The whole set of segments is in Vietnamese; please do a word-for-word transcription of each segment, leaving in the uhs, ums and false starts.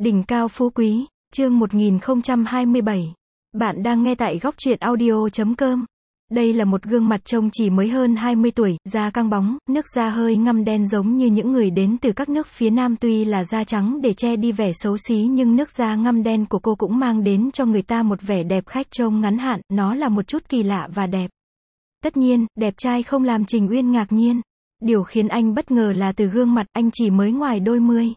Đỉnh cao phú quý, chương một nghìn không trăm hai mươi bảy. Bạn đang nghe tại góc truyện audio chấm com. Đây là một gương mặt trông chỉ mới hơn hai mươi tuổi, da căng bóng, nước da hơi ngăm đen giống như những người đến từ các nước phía Nam, tuy là da trắng để che đi vẻ xấu xí nhưng nước da ngăm đen của cô cũng mang đến cho người ta một vẻ đẹp khách trông ngắn hạn, nó là một chút kỳ lạ và đẹp. Tất nhiên, đẹp trai không làm Trình Uyên ngạc nhiên. Điều khiến anh bất ngờ là từ gương mặt, anh chỉ mới ngoài đôi mươi.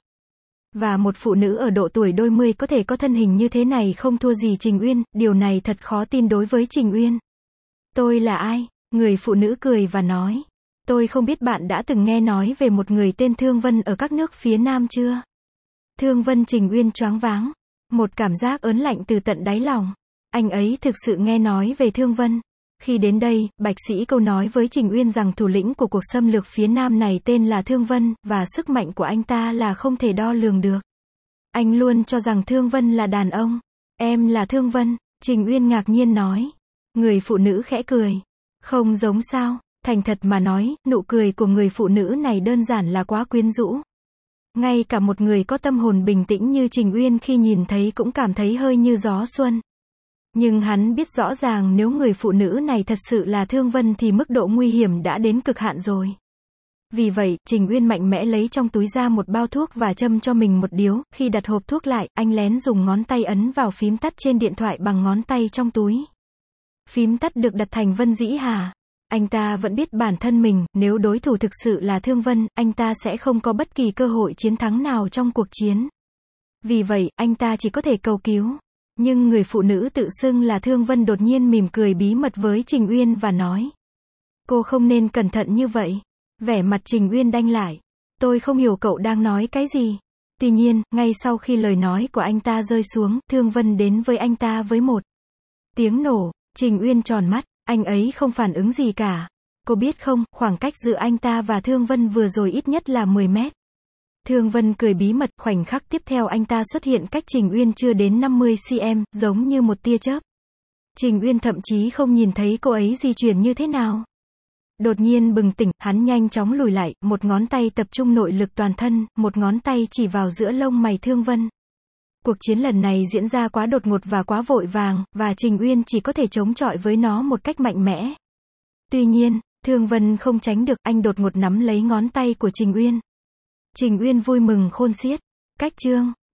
Và một phụ nữ ở độ tuổi đôi mươi có thể có thân hình như thế này không thua gì Trình Uyên, điều này thật khó tin đối với Trình Uyên. Tôi là ai? Người phụ nữ cười và nói. Tôi không biết bạn đã từng nghe nói về một người tên Thương Vân ở các nước phía Nam chưa? Thương Vân. Trình Uyên choáng váng. Một cảm giác ớn lạnh từ tận đáy lòng. Anh ấy thực sự nghe nói về Thương Vân. Khi đến đây, Bạch Sĩ Câu nói với Trình Uyên rằng thủ lĩnh của cuộc xâm lược phía Nam này tên là Thương Vân, và sức mạnh của anh ta là không thể đo lường được. Anh luôn cho rằng Thương Vân là đàn ông. Em là Thương Vân, Trình Uyên ngạc nhiên nói. Người phụ nữ khẽ cười. Không giống sao? Thành thật mà nói, nụ cười của người phụ nữ này đơn giản là quá quyến rũ. Ngay cả một người có tâm hồn bình tĩnh như Trình Uyên khi nhìn thấy cũng cảm thấy hơi như gió xuân. Nhưng hắn biết rõ ràng nếu người phụ nữ này thật sự là Thương Vân thì mức độ nguy hiểm đã đến cực hạn rồi. Vì vậy, Trình Uyên mạnh mẽ lấy trong túi ra một bao thuốc và châm cho mình một điếu. Khi đặt hộp thuốc lại, anh lén dùng ngón tay ấn vào phím tắt trên điện thoại bằng ngón tay trong túi. Phím tắt được đặt thành Vân Dĩ Hà. Anh ta vẫn biết bản thân mình, nếu đối thủ thực sự là Thương Vân, anh ta sẽ không có bất kỳ cơ hội chiến thắng nào trong cuộc chiến. Vì vậy, anh ta chỉ có thể cầu cứu. Nhưng người phụ nữ tự xưng là Thương Vân đột nhiên mỉm cười bí mật với Trình Uyên và nói. Cô không nên cẩn thận như vậy. Vẻ mặt Trình Uyên đanh lại. Tôi không hiểu cậu đang nói cái gì. Tuy nhiên, ngay sau khi lời nói của anh ta rơi xuống, Thương Vân đến với anh ta với một tiếng nổ. Trình Uyên tròn mắt, anh ấy không phản ứng gì cả. Cô biết không, khoảng cách giữa anh ta và Thương Vân vừa rồi ít nhất là mười mét. Thương Vân cười bí mật, khoảnh khắc tiếp theo anh ta xuất hiện cách Trình Uyên chưa đến năm mươi xăng-ti-mét, giống như một tia chớp. Trình Uyên thậm chí không nhìn thấy cô ấy di chuyển như thế nào. Đột nhiên bừng tỉnh, hắn nhanh chóng lùi lại, một ngón tay tập trung nội lực toàn thân, một ngón tay chỉ vào giữa lông mày Thương Vân. Cuộc chiến lần này diễn ra quá đột ngột và quá vội vàng, và Trình Uyên chỉ có thể chống chọi với nó một cách mạnh mẽ. Tuy nhiên, Thương Vân không tránh được, anh đột ngột nắm lấy ngón tay của Trình Uyên. Trình Uyên vui mừng khôn xiết. Cách chương